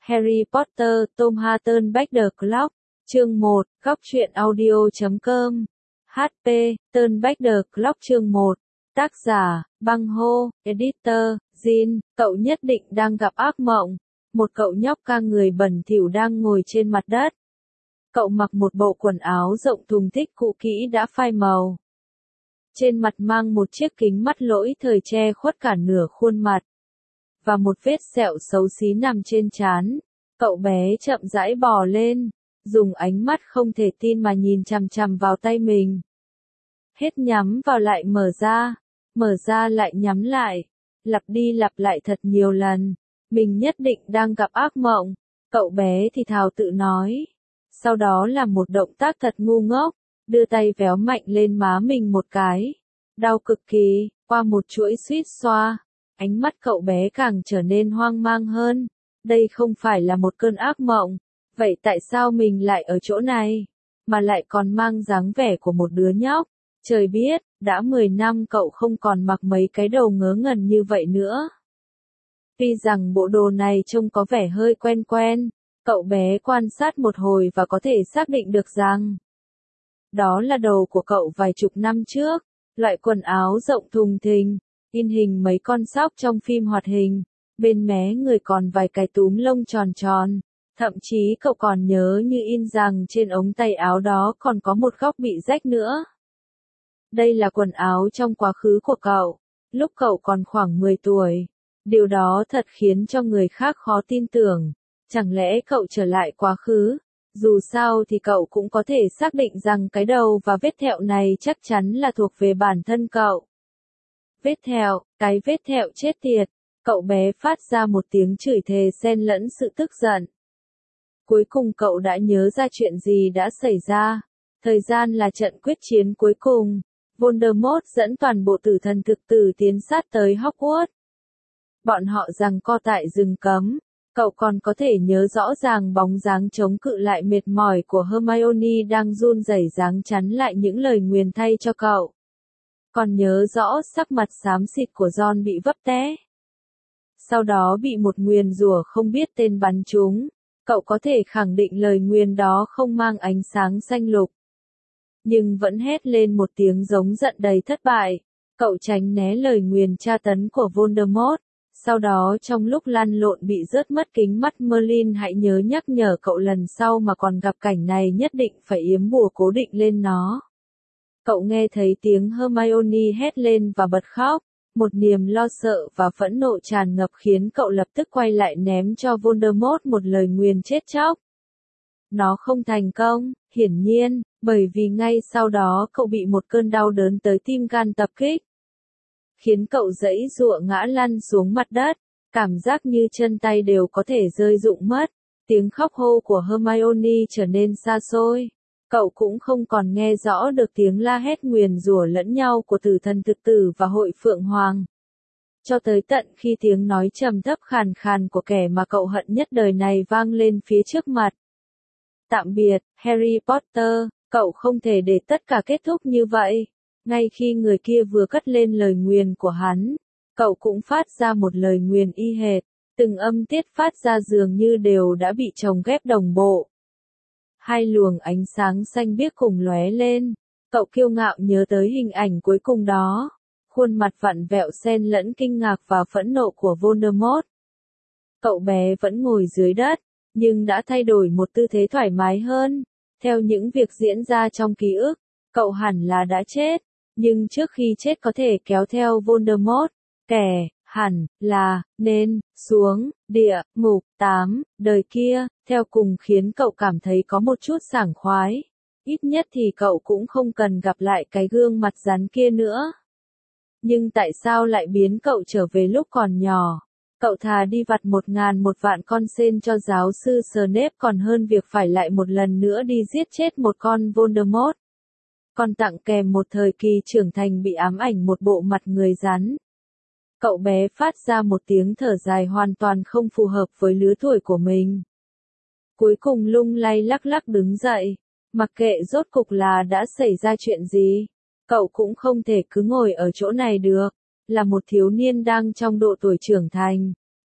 Harry Potter, Tom Hatten Back the Clock, chương 1, góc truyện audio.com, HP, Turn Back the Clock chương 1, tác giả, Băng Hô, editor, Jin, cậu nhất định đang gặp ác mộng, một cậu nhóc ca người bẩn thỉu đang ngồi trên mặt đất. Cậu mặc một bộ quần áo rộng thùng thình cũ kỹ đã phai màu. Trên mặt mang một chiếc kính mắt lỗi thời che khuất cả nửa khuôn mặt. Và một vết sẹo xấu xí nằm trên trán. Cậu bé chậm rãi bò lên, dùng ánh mắt không thể tin mà nhìn chằm chằm vào tay mình. Hết nhắm vào lại mở ra lại nhắm lại, lặp đi lặp lại thật nhiều lần. Mình nhất định đang gặp ác mộng, cậu bé thì thào tự nói. Sau đó là một động tác thật ngu ngốc, đưa tay véo mạnh lên má mình một cái. Đau cực kỳ, qua một chuỗi suýt xoa. Ánh mắt cậu bé càng trở nên hoang mang hơn. Đây không phải là một cơn ác mộng. Vậy tại sao mình lại ở chỗ này? Mà lại còn mang dáng vẻ của một đứa nhóc. Trời biết, đã 10 năm cậu không còn mặc mấy cái đầu ngớ ngẩn như vậy nữa. Tuy rằng bộ đồ này trông có vẻ hơi quen quen, cậu bé quan sát một hồi và có thể xác định được rằng đó là đồ của cậu vài chục năm trước, loại quần áo rộng thùng thình, in hình mấy con sóc trong phim hoạt hình, bên mé người còn vài cái túm lông tròn tròn, thậm chí cậu còn nhớ như in rằng trên ống tay áo đó còn có một góc bị rách nữa. Đây là quần áo trong quá khứ của cậu, lúc cậu còn khoảng 10 tuổi. Điều đó thật khiến cho người khác khó tin tưởng. Chẳng lẽ cậu trở lại quá khứ? Dù sao thì cậu cũng có thể xác định rằng cái đầu và vết thẹo này chắc chắn là thuộc về bản thân cậu. Vết thẹo, cái vết thẹo chết tiệt. Cậu bé phát ra một tiếng chửi thề xen lẫn sự tức giận. Cuối cùng cậu đã nhớ ra chuyện gì đã xảy ra. Thời gian là trận quyết chiến cuối cùng. Voldemort dẫn toàn bộ tử thần thực tử tiến sát tới Hogwarts. Bọn họ giằng co tại rừng cấm. Cậu còn có thể nhớ rõ ràng bóng dáng chống cự lại mệt mỏi của Hermione đang run rẩy dáng chắn lại những lời nguyền thay cho cậu. Còn nhớ rõ sắc mặt xám xịt của Ron bị vấp té. Sau đó bị một nguyền rủa không biết tên bắn trúng. Cậu có thể khẳng định lời nguyền đó không mang ánh sáng xanh lục. Nhưng vẫn hét lên một tiếng giống giận đầy thất bại. Cậu tránh né lời nguyền tra tấn của Voldemort. Sau đó trong lúc lăn lộn bị rớt mất kính mắt Merlin hãy nhớ nhắc nhở cậu lần sau mà còn gặp cảnh này nhất định phải yếm bùa cố định lên nó. Cậu nghe thấy tiếng Hermione hét lên và bật khóc. Một niềm lo sợ và phẫn nộ tràn ngập khiến cậu lập tức quay lại ném cho Voldemort một lời nguyền chết chóc. Nó không thành công, hiển nhiên, bởi vì ngay sau đó cậu bị một cơn đau đớn tới tim gan tập kích. Khiến cậu giãy giụa ngã lăn xuống mặt đất, cảm giác như chân tay đều có thể rơi rụng mất. Tiếng khóc hô của Hermione trở nên xa xôi. Cậu cũng không còn nghe rõ được tiếng la hét nguyền rủa lẫn nhau của tử thần thực tử và hội Phượng Hoàng. Cho tới tận khi tiếng nói trầm thấp khàn khàn của kẻ mà cậu hận nhất đời này vang lên phía trước mặt. Tạm biệt, Harry Potter, cậu không thể để tất cả kết thúc như vậy. Ngay khi người kia vừa cất lên lời nguyền của hắn, cậu cũng phát ra một lời nguyền y hệt, từng âm tiết phát ra dường như đều đã bị chồng ghép đồng bộ. Hai luồng ánh sáng xanh biếc cùng lóe lên, cậu kiêu ngạo nhớ tới hình ảnh cuối cùng đó, khuôn mặt vặn vẹo xen lẫn kinh ngạc và phẫn nộ của Voldemort. Cậu bé vẫn ngồi dưới đất, nhưng đã thay đổi một tư thế thoải mái hơn, theo những việc diễn ra trong ký ức, cậu hẳn là đã chết. Nhưng trước khi chết có thể kéo theo Voldemort, kẻ, hẳn, là, nên, xuống, địa, ngục, 8, đời kia, theo cùng khiến cậu cảm thấy có một chút sảng khoái. Ít nhất thì cậu cũng không cần gặp lại cái gương mặt rắn kia nữa. Nhưng tại sao lại biến cậu trở về lúc còn nhỏ? Cậu thà đi vặt 1.000 con sên cho giáo sư Snape còn hơn việc phải lại một lần nữa đi giết chết một con Voldemort. Còn tặng kèm một thời kỳ trưởng thành bị ám ảnh một bộ mặt người rắn. Cậu bé phát ra một tiếng thở dài hoàn toàn không phù hợp với lứa tuổi của mình. Cuối cùng lung lay lắc lắc đứng dậy, mặc kệ rốt cục là đã xảy ra chuyện gì. Cậu cũng không thể cứ ngồi ở chỗ này được, là một thiếu niên đang trong độ tuổi trưởng thành.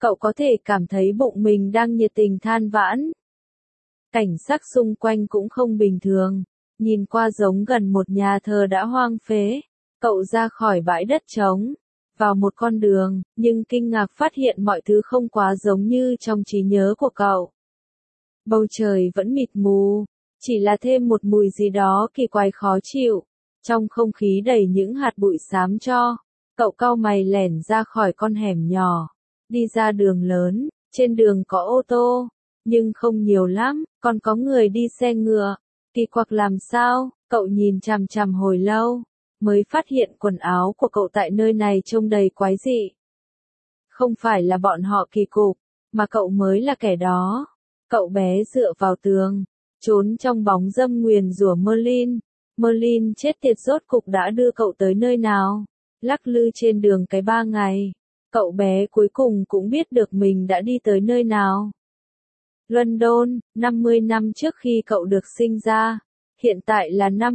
cậu có thể cảm thấy bụng mình đang nhiệt tình than vãn. Cảnh sắc xung quanh cũng không bình thường, nhìn qua giống gần một nhà thờ đã hoang phế. Cậu ra khỏi bãi đất trống, vào một con đường, nhưng kinh ngạc phát hiện mọi thứ không quá giống như trong trí nhớ của cậu. Bầu trời vẫn mịt mù, chỉ là thêm một mùi gì đó kỳ quái khó chịu. Trong không khí đầy những hạt bụi xám cho, cậu cau mày lẻn ra khỏi con hẻm nhỏ, đi ra đường lớn, trên đường có ô tô, nhưng không nhiều lắm, còn có người đi xe ngựa. Kỳ quặc làm sao, cậu nhìn chằm chằm hồi lâu, mới phát hiện quần áo của cậu tại nơi này trông đầy quái dị. Không phải là bọn họ kỳ cục, mà cậu mới là kẻ đó. Cậu bé dựa vào tường, trốn trong bóng dâm nguyền rủa Merlin. Merlin chết tiệt rốt cục đã đưa cậu tới nơi nào? Lắc lư trên đường cái 3 ngày. Cậu bé cuối cùng cũng biết được mình đã đi tới nơi nào. London, 50 năm trước khi cậu được sinh ra. Hiện tại là năm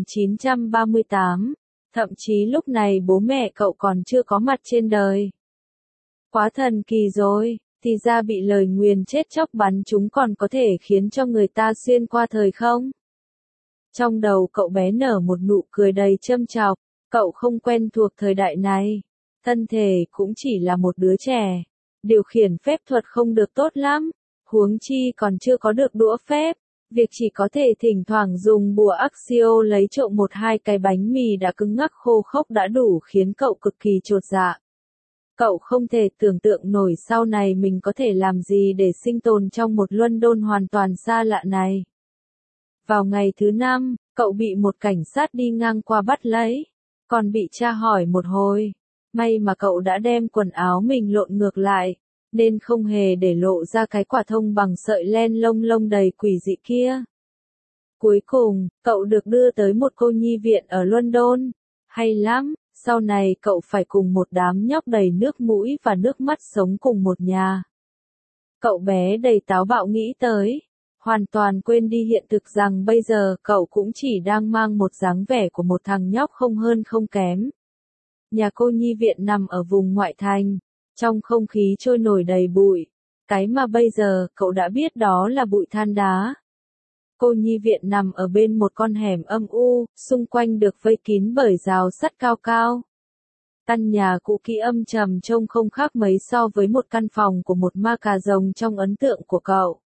1938. Thậm chí lúc này bố mẹ cậu còn chưa có mặt trên đời. Quá thần kỳ rồi, thì ra bị lời nguyền chết chóc bắn chúng còn có thể khiến cho người ta xuyên qua thời không? Trong đầu cậu bé nở một nụ cười đầy châm chọc, cậu không quen thuộc thời đại này. Thân thể cũng chỉ là một đứa trẻ. Điều khiển phép thuật không được tốt lắm, huống chi còn chưa có được đũa phép. Việc chỉ có thể thỉnh thoảng dùng bùa Axio lấy trộm 1-2 cái bánh mì đã cứng ngắc khô khốc đã đủ khiến cậu cực kỳ chột dạ. Cậu không thể tưởng tượng nổi sau này mình có thể làm gì để sinh tồn trong một London hoàn toàn xa lạ này. Vào ngày thứ 5, cậu bị một cảnh sát đi ngang qua bắt lấy, còn bị tra hỏi một hồi. May mà cậu đã đem quần áo mình lộn ngược lại, nên không hề để lộ ra cái quả thông bằng sợi len lông lông đầy quỷ dị kia. Cuối cùng, cậu được đưa tới một cô nhi viện ở London. Hay lắm, sau này cậu phải cùng một đám nhóc đầy nước mũi và nước mắt sống cùng một nhà. Cậu bé đầy táo bạo nghĩ tới, hoàn toàn quên đi hiện thực rằng bây giờ cậu cũng chỉ đang mang một dáng vẻ của một thằng nhóc không hơn không kém. Nhà cô nhi viện nằm ở vùng ngoại thành, trong không khí trôi nổi đầy bụi. Cái mà bây giờ cậu đã biết đó là bụi than đá. Cô nhi viện nằm ở bên một con hẻm âm u, xung quanh được vây kín bởi rào sắt cao cao. Căn nhà cũ kỹ âm trầm trông không khác mấy so với một căn phòng của một ma cà rồng trong ấn tượng của cậu.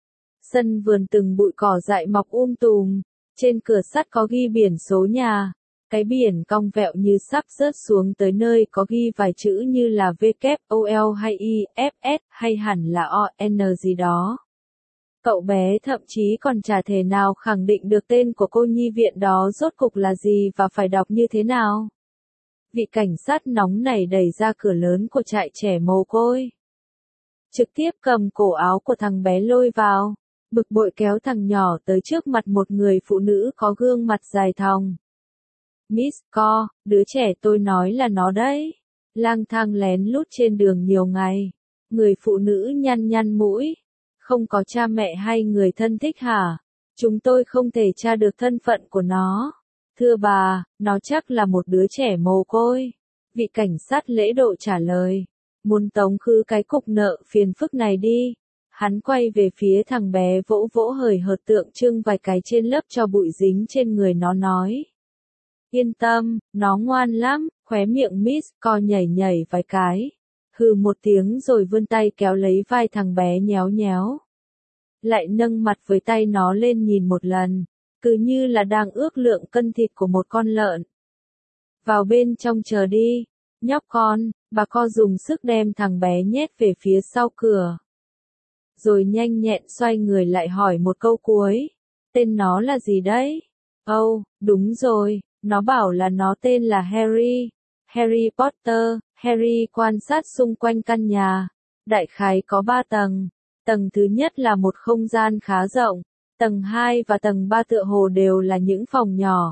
Sân vườn từng bụi cỏ dại mọc tùm, trên cửa sắt có ghi biển số nhà. Cái biển cong vẹo như sắp rớt xuống tới nơi có ghi vài chữ như là WOL hay IFS hay hẳn là ON gì đó. Cậu bé thậm chí còn chả thể nào khẳng định được tên của cô nhi viện đó rốt cục là gì và phải đọc như thế nào. Vị cảnh sát nóng nảy đẩy ra cửa lớn của trại trẻ mồ côi. Trực tiếp cầm cổ áo của thằng bé lôi vào, bực bội kéo thằng nhỏ tới trước mặt một người phụ nữ có gương mặt dài thòng. Miss Co, đứa trẻ tôi nói là nó đấy. Lang thang lén lút trên đường nhiều ngày. Người phụ nữ nhăn nhăn mũi. Không có cha mẹ hay người thân thích hả? Chúng tôi không thể tra được thân phận của nó. Thưa bà, nó chắc là một đứa trẻ mồ côi. Vị cảnh sát lễ độ trả lời. Muốn tống khứ cái cục nợ phiền phức này đi. Hắn quay về phía thằng bé vỗ vỗ hời hợt tượng trưng vài cái trên lớp cho bụi dính trên người nó nói. Yên tâm, nó ngoan lắm, khóe miệng Miss Co nhảy nhảy vài cái. Hừ một tiếng rồi vươn tay kéo lấy vai thằng bé nhéo nhéo. Lại nâng mặt với tay nó lên nhìn một lần, cứ như là đang ước lượng cân thịt của một con lợn. Vào bên trong chờ đi, nhóc con, bà Co dùng sức đem thằng bé nhét về phía sau cửa. Rồi nhanh nhẹn xoay người lại hỏi một câu cuối. Tên nó là gì đấy? Đúng rồi, nó bảo là nó tên là Harry. Harry Potter. Harry quan sát xung quanh căn nhà. Đại khái có 3 tầng. Tầng thứ nhất là một không gian khá rộng. Tầng 2 và tầng 3 tựa hồ đều là những phòng nhỏ.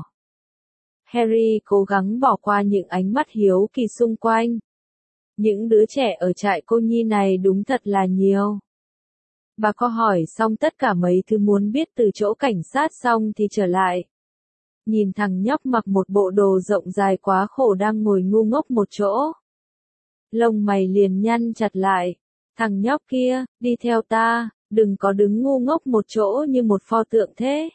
Harry cố gắng bỏ qua những ánh mắt hiếu kỳ xung quanh. Những đứa trẻ ở trại cô nhi này đúng thật là nhiều. Bà Co hỏi xong tất cả mấy thứ muốn biết từ chỗ cảnh sát xong thì trở lại. Nhìn thằng nhóc mặc một bộ đồ rộng dài quá khổ đang ngồi ngu ngốc một chỗ. Lông mày liền nhăn chặt lại, Thằng nhóc kia, đi theo ta, đừng có đứng ngu ngốc một chỗ như một pho tượng thế.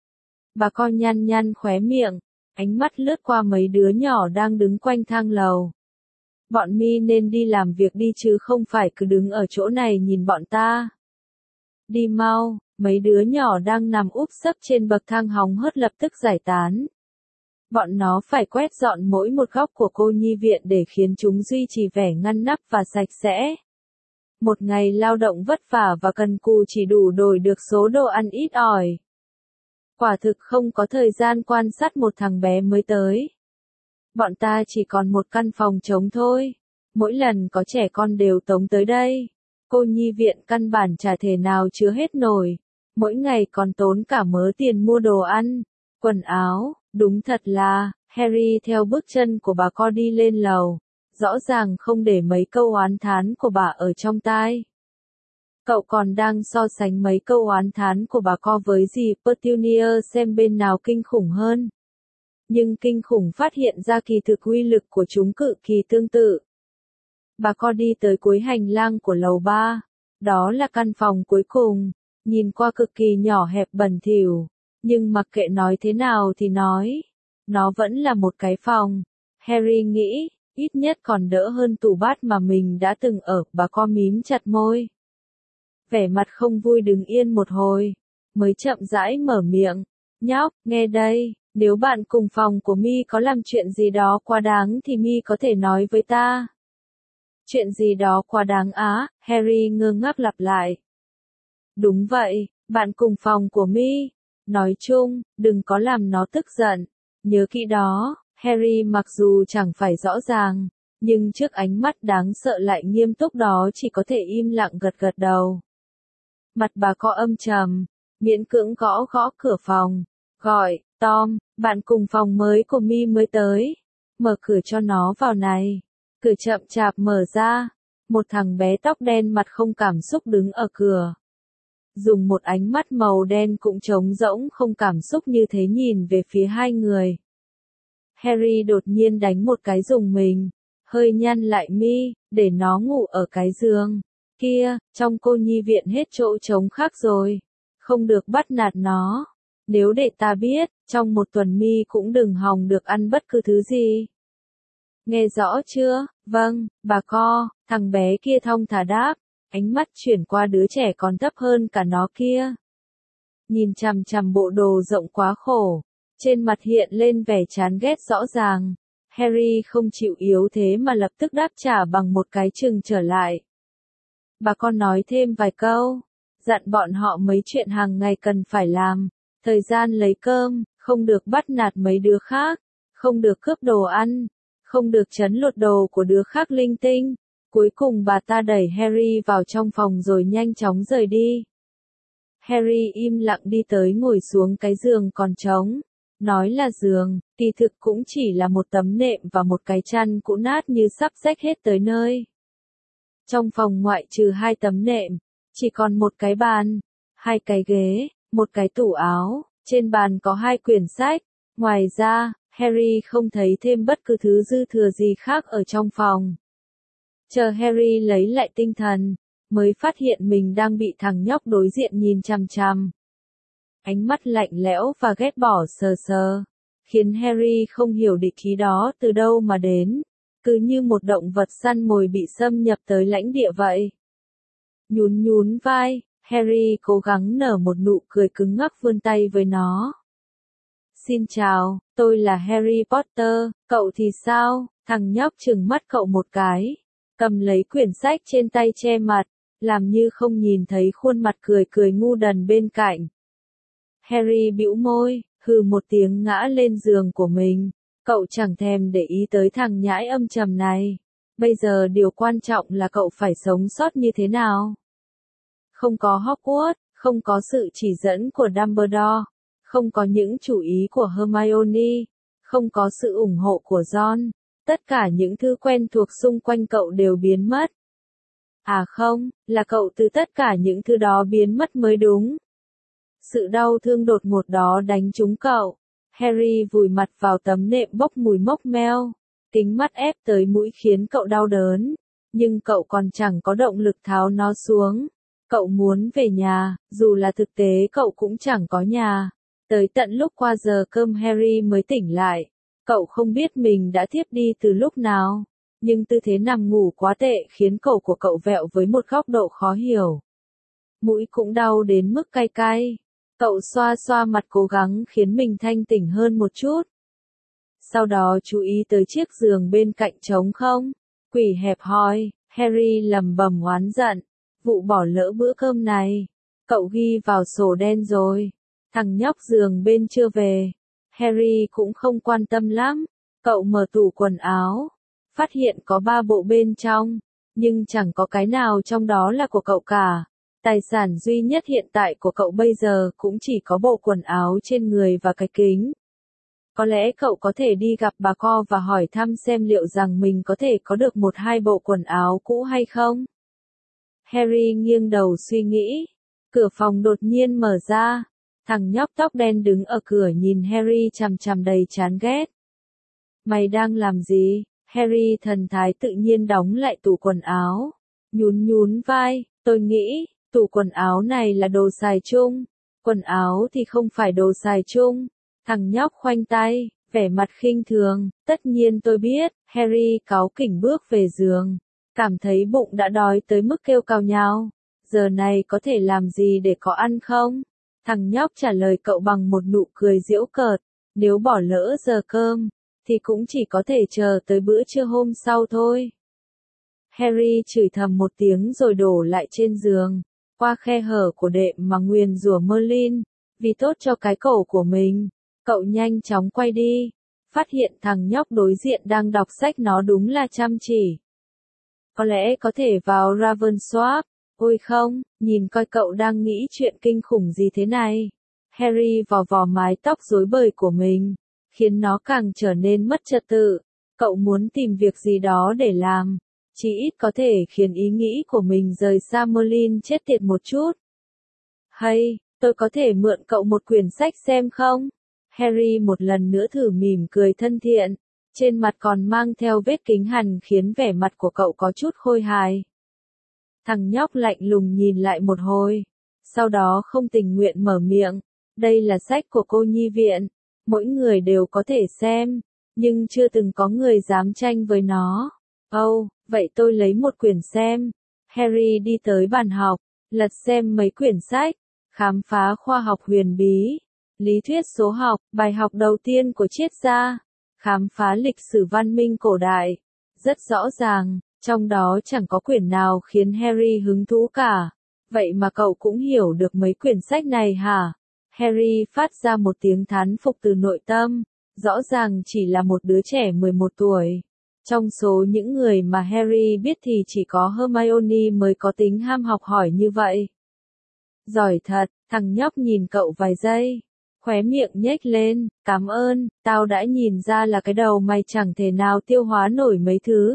Bà con nhăn nhăn khóe miệng, ánh mắt lướt qua mấy đứa nhỏ đang đứng quanh thang lầu. Bọn mi nên đi làm việc đi chứ không phải cứ đứng ở chỗ này nhìn bọn ta. Đi mau, mấy đứa nhỏ đang nằm úp sấp trên bậc thang hóng hớt lập tức giải tán. Bọn nó phải quét dọn mỗi một góc của cô nhi viện để khiến chúng duy trì vẻ ngăn nắp và sạch sẽ. Một ngày lao động vất vả và cần cù chỉ đủ đổi được số đồ ăn ít ỏi. Quả thực không có thời gian quan sát một thằng bé mới tới. Bọn ta chỉ còn một căn phòng trống thôi. Mỗi lần có trẻ con đều tống tới đây. Cô nhi viện căn bản chả thể nào chứa hết nổi. Mỗi ngày còn tốn cả mớ tiền mua đồ ăn, quần áo. Đúng thật là, Harry theo bước chân của bà co đi lên lầu. Rõ ràng không để mấy câu oán thán của bà ở trong tai. Cậu còn đang so sánh mấy câu oán thán của bà co với dì Petunia xem bên nào kinh khủng hơn. Nhưng kinh khủng phát hiện ra kỳ thực uy lực của chúng cực kỳ tương tự. Bà co đi tới cuối hành lang của lầu 3. Đó là căn phòng cuối cùng, nhìn qua cực kỳ nhỏ hẹp bẩn thỉu. Nhưng mặc kệ nói thế nào thì nói, nó vẫn là một cái phòng. Harry nghĩ, ít nhất còn đỡ hơn tủ bát mà mình đã từng ở. Bà co mím chặt môi. Vẻ mặt không vui đứng yên một hồi, mới chậm rãi mở miệng. Nhóc, nghe đây, nếu bạn cùng phòng của mi có làm chuyện gì đó quá đáng thì mi có thể nói với ta. Chuyện gì đó quá đáng á? Harry ngơ ngác lặp lại. Đúng vậy, bạn cùng phòng của mi. Nói chung, đừng có làm nó tức giận. Nhớ kỹ đó, Harry mặc dù chẳng phải rõ ràng, nhưng trước ánh mắt đáng sợ lại nghiêm túc đó chỉ có thể im lặng gật gật đầu. Mặt bà co âm trầm, miễn cưỡng gõ gõ cửa phòng, gọi, Tom, bạn cùng phòng mới của mi mới tới. Mở cửa cho nó vào này. Cửa chậm chạp mở ra, một thằng bé tóc đen mặt không cảm xúc đứng ở cửa. Dùng một ánh mắt màu đen cũng trống rỗng không cảm xúc như thế nhìn về phía hai người. Harry đột nhiên đánh một cái rùng mình, hơi nhăn lại mi, để nó ngủ ở cái giường kia, trong cô nhi viện hết chỗ trống khác rồi. Không được bắt nạt nó. Nếu để ta biết, trong một tuần mi cũng đừng hòng được ăn bất cứ thứ gì. Nghe rõ chưa? Vâng, bà co, thằng bé kia thong thả đáp, ánh mắt chuyển qua đứa trẻ còn thấp hơn cả nó kia. Nhìn chằm chằm bộ đồ rộng quá khổ, trên mặt hiện lên vẻ chán ghét rõ ràng. Harry không chịu yếu thế mà lập tức đáp trả bằng một cái chừng trở lại. Bà con nói thêm vài câu, dặn bọn họ mấy chuyện hàng ngày cần phải làm, thời gian lấy cơm, không được bắt nạt mấy đứa khác, không được cướp đồ ăn, không được trấn lột đồ của đứa khác linh tinh. Cuối cùng bà ta đẩy Harry vào trong phòng rồi nhanh chóng rời đi. Harry im lặng đi tới ngồi xuống cái giường còn trống. Nói là giường, kỳ thực cũng chỉ là một tấm nệm và một cái chăn cũ nát như sắp xách hết tới nơi. Trong phòng ngoại trừ hai tấm nệm, chỉ còn một cái bàn, hai cái ghế, một cái tủ áo, trên bàn có hai quyển sách. Ngoài ra, Harry không thấy thêm bất cứ thứ dư thừa gì khác ở trong phòng. Chờ Harry lấy lại tinh thần, mới phát hiện mình đang bị thằng nhóc đối diện nhìn chằm chằm. Ánh mắt lạnh lẽo và ghét bỏ sờ sờ, khiến Harry không hiểu địch ý đó từ đâu mà đến, cứ như một động vật săn mồi bị xâm nhập tới lãnh địa vậy. Nhún nhún vai, Harry cố gắng nở một nụ cười cứng ngắc vươn tay với nó. Xin chào, tôi là Harry Potter, cậu thì sao? Thằng nhóc trừng mắt cậu một cái, cầm lấy quyển sách trên tay che mặt, làm như không nhìn thấy khuôn mặt cười cười ngu đần bên cạnh. Harry bĩu môi, hừ một tiếng ngã lên giường của mình. Cậu chẳng thèm để ý tới thằng nhãi âm trầm này. Bây giờ điều quan trọng là cậu phải sống sót như thế nào. Không có Hogwarts, không có sự chỉ dẫn của Dumbledore, không có những chủ ý của Hermione, không có sự ủng hộ của Ron. Tất cả những thứ quen thuộc xung quanh cậu đều biến mất. À không, là cậu từ tất cả những thứ đó biến mất mới đúng. Sự đau thương đột ngột đó đánh trúng cậu. Harry vùi mặt vào tấm nệm bốc mùi mốc meo. Kính mắt ép tới mũi khiến cậu đau đớn. nhưng cậu còn chẳng có động lực tháo nó xuống. Cậu muốn về nhà, dù là thực tế cậu cũng chẳng có nhà. Tới tận lúc qua giờ cơm Harry mới tỉnh lại. Cậu không biết mình đã thiếp đi từ lúc nào, nhưng tư thế nằm ngủ quá tệ khiến cổ của cậu vẹo với một góc độ khó hiểu. Mũi cũng đau đến mức cay cay. Cậu xoa xoa mặt cố gắng khiến mình thanh tỉnh hơn một chút. Sau đó chú ý tới chiếc giường bên cạnh trống không. Quỷ hẹp hòi, Harry lầm bầm oán giận. Vụ bỏ lỡ bữa cơm này, cậu ghi vào sổ đen rồi. Thằng nhóc giường bên chưa về. Harry cũng không quan tâm lắm. Cậu mở tủ quần áo, phát hiện có 3 bộ bên trong, nhưng chẳng có cái nào trong đó là của cậu cả. Tài sản duy nhất hiện tại của cậu bây giờ cũng chỉ có bộ quần áo trên người và cái kính. Có lẽ cậu có thể đi gặp bà Co và hỏi thăm xem liệu rằng mình có thể có được 1-2 bộ quần áo cũ hay không. Harry nghiêng đầu suy nghĩ. Cửa phòng đột nhiên mở ra. Thằng nhóc tóc đen đứng ở cửa nhìn Harry chằm chằm đầy chán ghét. Mày đang làm gì? Harry thần thái tự nhiên đóng lại tủ quần áo. Nhún nhún vai, tôi nghĩ, tủ quần áo này là đồ xài chung. Quần áo thì không phải đồ xài chung. Thằng nhóc khoanh tay, vẻ mặt khinh thường. Tất nhiên tôi biết. Harry cáu kỉnh bước về giường. Cảm thấy bụng đã đói tới mức kêu cào nhào. Giờ này có thể làm gì để có ăn không? Thằng nhóc trả lời cậu bằng một nụ cười giễu cợt. Nếu bỏ lỡ giờ cơm, thì cũng chỉ có thể chờ tới bữa trưa hôm sau thôi. Harry chửi thầm một tiếng rồi đổ lại trên giường. Qua khe hở của đệm mà nguyền rủa Merlin. Vì tốt cho cái cổ của mình. Cậu nhanh chóng quay đi. Phát hiện thằng nhóc đối diện đang đọc sách, nó đúng là chăm chỉ. Có lẽ có thể vào Ravensworth. Ôi không, nhìn coi cậu đang nghĩ chuyện kinh khủng gì thế này. Harry vò vò mái tóc rối bời của mình, khiến nó càng trở nên mất trật tự. Cậu muốn tìm việc gì đó để làm, chỉ ít có thể khiến ý nghĩ của mình rời xa Merlin chết tiệt một chút. Hay, tôi có thể mượn cậu một quyển sách xem không? Harry một lần nữa thử mỉm cười thân thiện, trên mặt còn mang theo vết kính hằn khiến vẻ mặt của cậu có chút khôi hài. Thằng nhóc lạnh lùng nhìn lại một hồi, sau đó không tình nguyện mở miệng. Đây là sách của cô nhi viện, mỗi người đều có thể xem, nhưng chưa từng có người dám tranh với nó. Ồ, vậy tôi lấy một quyển xem. Harry đi tới bàn học, lật xem mấy quyển sách, khám phá khoa học huyền bí, lý thuyết số học, bài học đầu tiên của triết gia, khám phá lịch sử văn minh cổ đại. Rất rõ ràng, trong đó chẳng có quyển nào khiến Harry hứng thú cả. Vậy mà cậu cũng hiểu được mấy quyển sách này hả? Harry phát ra một tiếng thán phục từ nội tâm. Rõ ràng chỉ là một đứa trẻ 11 tuổi. Trong số những người mà Harry biết thì chỉ có Hermione mới có tính ham học hỏi như vậy. Giỏi thật, thằng nhóc nhìn cậu vài giây. Khóe miệng nhếch lên, cảm ơn, tao đã nhìn ra là cái đầu mày chẳng thể nào tiêu hóa nổi mấy thứ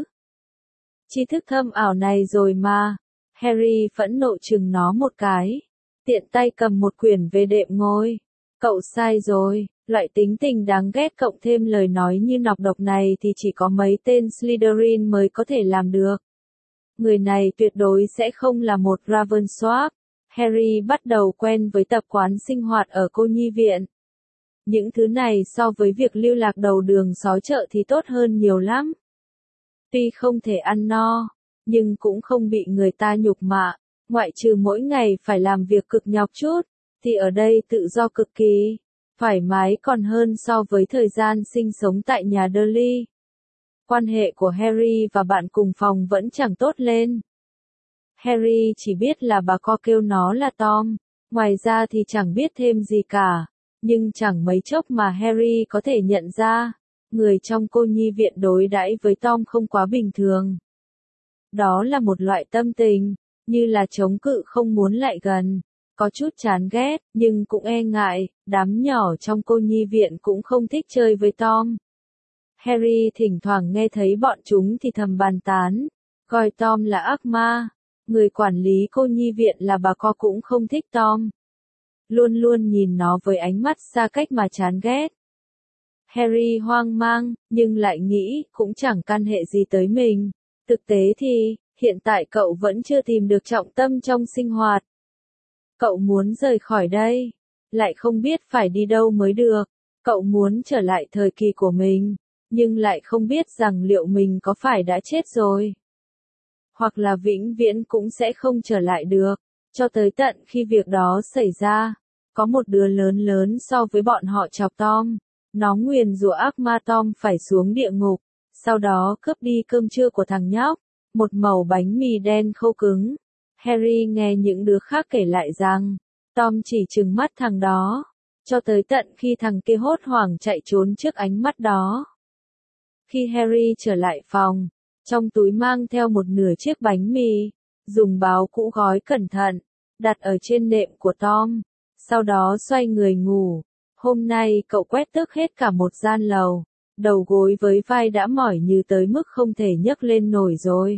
tri thức thâm ảo này rồi mà. Harry phẫn nộ chừng nó một cái. Tiện tay cầm một quyển về đệm ngồi. Cậu sai rồi, loại tính tình đáng ghét cộng thêm lời nói như nọc độc này thì chỉ có mấy tên Slytherin mới có thể làm được. Người này tuyệt đối sẽ không là một Ravensworth. Harry bắt đầu quen với tập quán sinh hoạt ở cô nhi viện. Những thứ này so với việc lưu lạc đầu đường xó chợ thì tốt hơn nhiều lắm. Tuy không thể ăn no, nhưng cũng không bị người ta nhục mạ, ngoại trừ mỗi ngày phải làm việc cực nhọc chút, thì ở đây tự do cực kỳ, thoải mái còn hơn so với thời gian sinh sống tại nhà Dudley. Quan hệ của Harry và bạn cùng phòng vẫn chẳng tốt lên. Harry chỉ biết là bà Co kêu nó là Tom, ngoài ra thì chẳng biết thêm gì cả, nhưng chẳng mấy chốc mà Harry có thể nhận ra, người trong cô nhi viện đối đãi với Tom không quá bình thường. Đó là một loại tâm tình, như là chống cự không muốn lại gần, có chút chán ghét, nhưng cũng e ngại, đám nhỏ trong cô nhi viện cũng không thích chơi với Tom. Harry thỉnh thoảng nghe thấy bọn chúng thì thầm bàn tán, coi Tom là ác ma. Người quản lý cô nhi viện là bà Co cũng không thích Tom. Luôn luôn nhìn nó với ánh mắt xa cách mà chán ghét. Harry hoang mang, nhưng lại nghĩ cũng chẳng can hệ gì tới mình. Thực tế thì, hiện tại cậu vẫn chưa tìm được trọng tâm trong sinh hoạt. Cậu muốn rời khỏi đây, lại không biết phải đi đâu mới được. Cậu muốn trở lại thời kỳ của mình, nhưng lại không biết rằng liệu mình có phải đã chết rồi. Hoặc là vĩnh viễn cũng sẽ không trở lại được, cho tới tận khi việc đó xảy ra. Có một đứa lớn lớn so với bọn họ chọc Tom. Nó nguyền rủa ác ma Tom phải xuống địa ngục, sau đó cướp đi cơm trưa của thằng nhóc, một mẩu bánh mì đen khô cứng. Harry nghe những đứa khác kể lại rằng, Tom chỉ trừng mắt thằng đó, cho tới tận khi thằng kia hốt hoảng chạy trốn trước ánh mắt đó. Khi Harry trở lại phòng, trong túi mang theo một nửa chiếc bánh mì, dùng báo cũ gói cẩn thận, đặt ở trên nệm của Tom, sau đó xoay người ngủ. Hôm nay cậu quét tước hết cả một gian lầu, đầu gối với vai đã mỏi như tới mức không thể nhấc lên nổi rồi.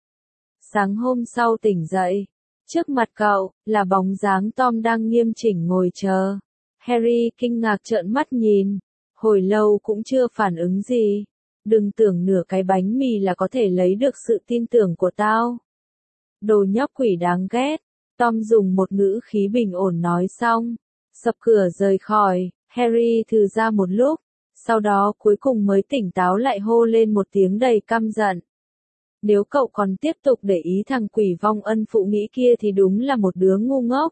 Sáng hôm sau tỉnh dậy, trước mặt cậu là bóng dáng Tom đang nghiêm chỉnh ngồi chờ. Harry kinh ngạc trợn mắt nhìn, hồi lâu cũng chưa phản ứng gì. Đừng tưởng nửa cái bánh mì là có thể lấy được sự tin tưởng của tao. Đồ nhóc quỷ đáng ghét, Tom dùng một ngữ khí bình ổn nói xong, sập cửa rời khỏi. Harry thừ ra một lúc, sau đó cuối cùng mới tỉnh táo lại hô lên một tiếng đầy căm giận. Nếu cậu còn tiếp tục để ý thằng quỷ vong ân phụ nghĩ kia thì đúng là một đứa ngu ngốc.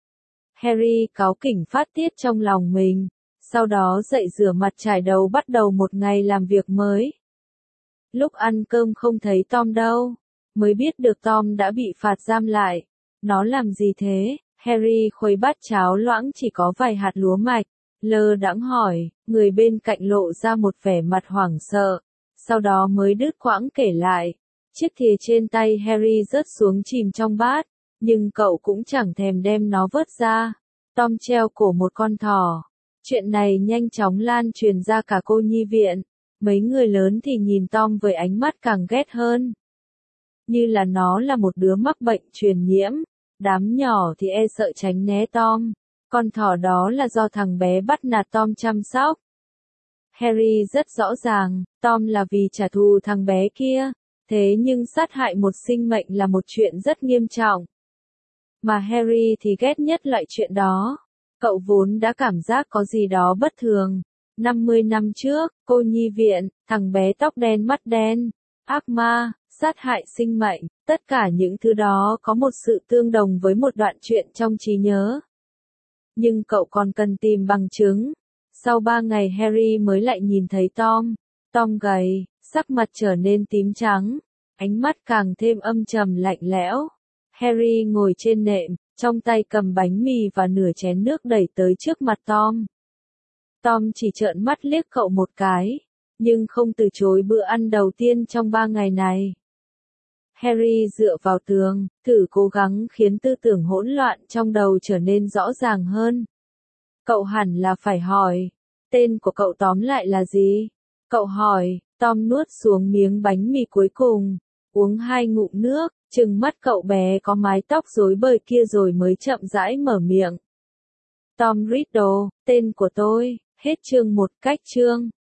Harry cáu kỉnh phát tiết trong lòng mình, sau đó dậy rửa mặt chải đầu bắt đầu một ngày làm việc mới. Lúc ăn cơm không thấy Tom đâu, mới biết được Tom đã bị phạt giam lại. Nó làm gì thế? Harry khuấy bát cháo loãng chỉ có vài hạt lúa mạch, lơ đãng hỏi, người bên cạnh lộ ra một vẻ mặt hoảng sợ, sau đó mới đứt quãng kể lại. Chiếc thìa trên tay Harry rớt xuống chìm trong bát, nhưng cậu cũng chẳng thèm đem nó vớt ra. Tom treo cổ một con thỏ. Chuyện này nhanh chóng lan truyền ra cả cô nhi viện. Mấy người lớn thì nhìn Tom với ánh mắt càng ghét hơn. Như là nó là một đứa mắc bệnh truyền nhiễm. Đám nhỏ thì e sợ tránh né Tom. Con thỏ đó là do thằng bé bắt nạt Tom chăm sóc. Harry rất rõ ràng, Tom là vì trả thù thằng bé kia. Thế nhưng sát hại một sinh mệnh là một chuyện rất nghiêm trọng. Mà Harry thì ghét nhất loại chuyện đó. Cậu vốn đã cảm giác có gì đó bất thường. 50 năm trước, cô nhi viện, thằng bé tóc đen mắt đen, ác ma, sát hại sinh mệnh, tất cả những thứ đó có một sự tương đồng với một đoạn chuyện trong trí nhớ. Nhưng cậu còn cần tìm bằng chứng. Sau 3 ngày Harry mới lại nhìn thấy Tom. Tom gầy, sắc mặt trở nên tím trắng, ánh mắt càng thêm âm trầm lạnh lẽo. Harry ngồi trên nệm, trong tay cầm bánh mì và nửa chén nước đẩy tới trước mặt Tom. Tom chỉ trợn mắt liếc cậu một cái, nhưng không từ chối bữa ăn đầu tiên trong 3 ngày này. Harry dựa vào tường, thử cố gắng khiến tư tưởng hỗn loạn trong đầu trở nên rõ ràng hơn. Cậu hẳn là phải hỏi, tên của cậu tóm lại là gì? Cậu hỏi. Tom nuốt xuống miếng bánh mì cuối cùng, uống 2 ngụm nước, trừng mắt cậu bé có mái tóc rối bời kia rồi mới chậm rãi mở miệng. Tom Riddle, tên của tôi, hết chương 1 cách chương.